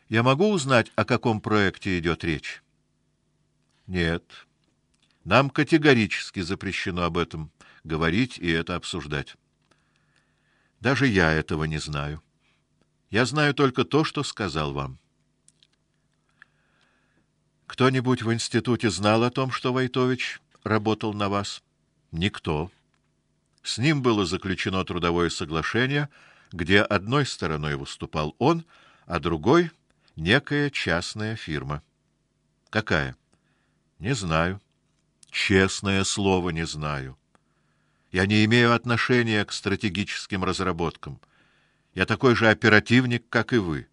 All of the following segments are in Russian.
Я могу узнать, о каком проекте идет речь? Нет. Нам категорически запрещено об этом говорить и это обсуждать. Даже я этого не знаю. Я знаю только то, что сказал вам. Кто-нибудь в институте знал о том, что Войтович работал на вас? Никто. С ним было заключено трудовое соглашение, где одной стороной выступал он, а другой некая частная фирма. Какая? Не знаю. Честное слово, не знаю. Я не имею отношения к стратегическим разработкам. Я такой же оперативник, как и вы.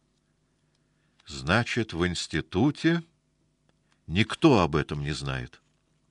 Значит, в институте никто об этом не знает.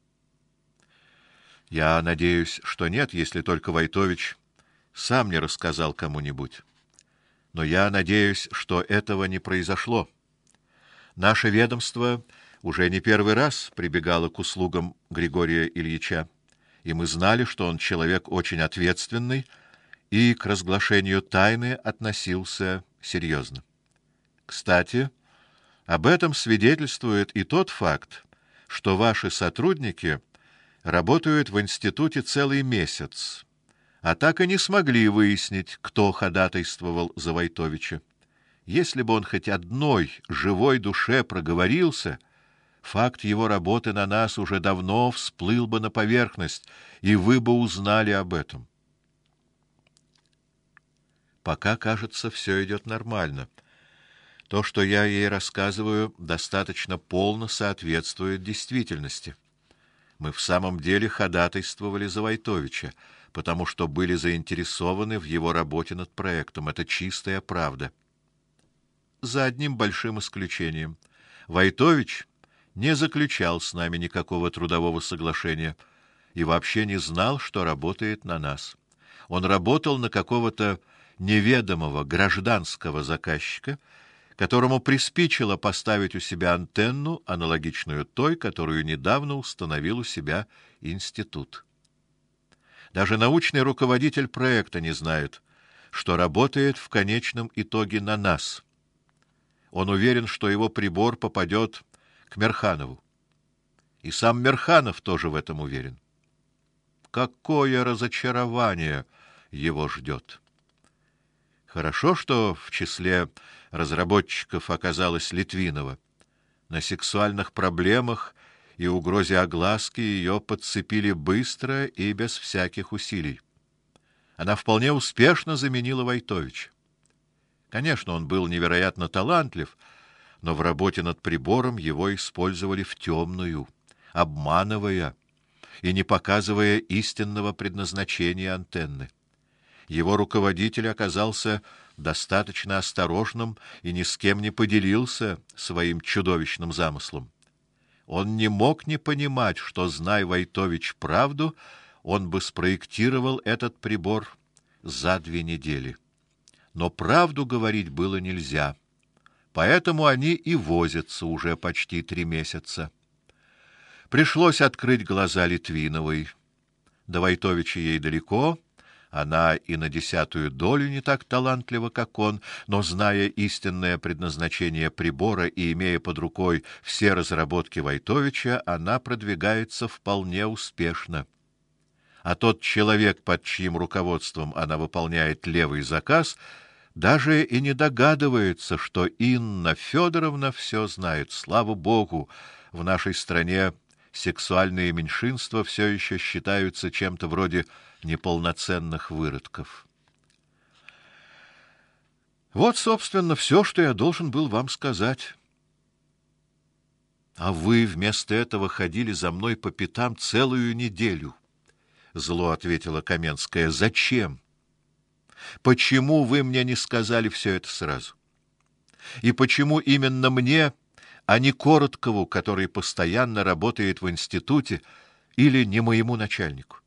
Я надеюсь, что нет, если только Войтович сам не рассказал кому-нибудь. Но я надеюсь, что этого не произошло. Наше ведомство уже не первый раз прибегало к услугам Григория Ильича, и мы знали, что он человек очень ответственный и к разглашению тайны относился серьезно. Кстати, об этом свидетельствует и тот факт, что ваши сотрудники работают в институте целый месяц, а так и не смогли выяснить, кто ходатайствовал за Войтовича. Если бы он хоть одной живой душе проговорился, факт его работы на нас уже давно всплыл бы на поверхность, и вы бы узнали об этом. Пока, кажется, все идет нормально. То, что я ей рассказываю, достаточно полно соответствует действительности. Мы в самом деле ходатайствовали за Войтовича, потому что были заинтересованы в его работе над проектом. Это чистая правда. За одним большим исключением. Войтович не заключал с нами никакого трудового соглашения и вообще не знал, что работает на нас. Он работал на какого-то неведомого гражданского заказчика, которому приспичило поставить у себя антенну, аналогичную той, которую недавно установил у себя институт. Даже научный руководитель проекта не знает, что работает в конечном итоге на нас. Он уверен, что его прибор попадет к Мерханову. И сам Мерханов тоже в этом уверен. Какое разочарование его ждет! Хорошо, что в числе разработчиков оказалась Литвинова. На сексуальных проблемах и угрозе огласки ее подцепили быстро и без всяких усилий. Она вполне успешно заменила Войтовича. Конечно, он был невероятно талантлив, но в работе над прибором его использовали в темную, обманывая и не показывая истинного предназначения антенны. Его руководитель оказался достаточно осторожным и ни с кем не поделился своим чудовищным замыслом. Он не мог не понимать, что, зная Войтович правду, он бы спроектировал этот прибор за 2 недели. Но правду говорить было нельзя. Поэтому они и возятся уже почти 3 месяца. Пришлось открыть глаза Литвиновой. До Войтовича ей далеко. Она и на 10-ую долю не так талантлива, как он, но, зная истинное предназначение прибора и имея под рукой все разработки Войтовича, она продвигается вполне успешно. А тот человек, под чьим руководством она выполняет левый заказ, даже и не догадывается, что Инна Федоровна все знает. Слава Богу, в нашей стране сексуальные меньшинства все еще считаются чем-то вроде неполноценных выродков. Вот, собственно, все, что я должен был вам сказать. А вы вместо этого ходили за мной по пятам целую неделю. Зло ответила Каменская. Зачем? Почему вы мне не сказали все это сразу? И почему именно мне, а не Короткову, который постоянно работает в институте, или не моему начальнику?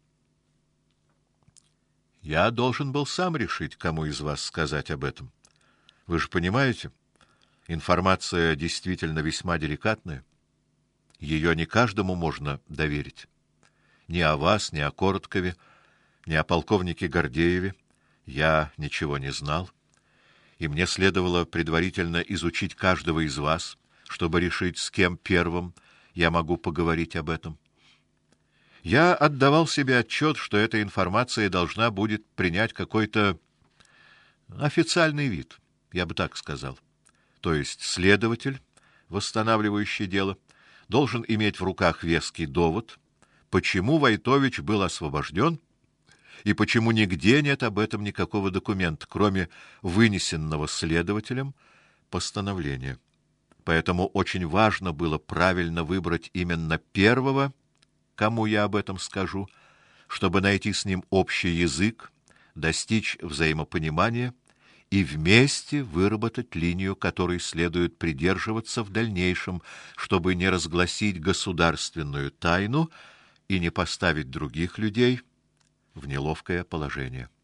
Я должен был сам решить, кому из вас сказать об этом. Вы же понимаете, информация действительно весьма деликатная. Ее не каждому можно доверить. Ни о вас, ни о Короткове, ни о полковнике Гордееве я ничего не знал. и мне следовало предварительно изучить каждого из вас, чтобы решить, с кем первым я могу поговорить об этом. Я отдавал себе отчет, что эта информация должна будет принять какой-то официальный вид, я бы так сказал. То есть следователь, восстанавливающий дело, должен иметь в руках веский довод, почему Войтович был освобожден и почему нигде нет об этом никакого документа, кроме вынесенного следователем постановления. Поэтому очень важно было правильно выбрать именно первого, кому я об этом скажу, чтобы найти с ним общий язык, достичь взаимопонимания и вместе выработать линию, которой следует придерживаться в дальнейшем, чтобы не разгласить государственную тайну и не поставить других людей в неловкое положение.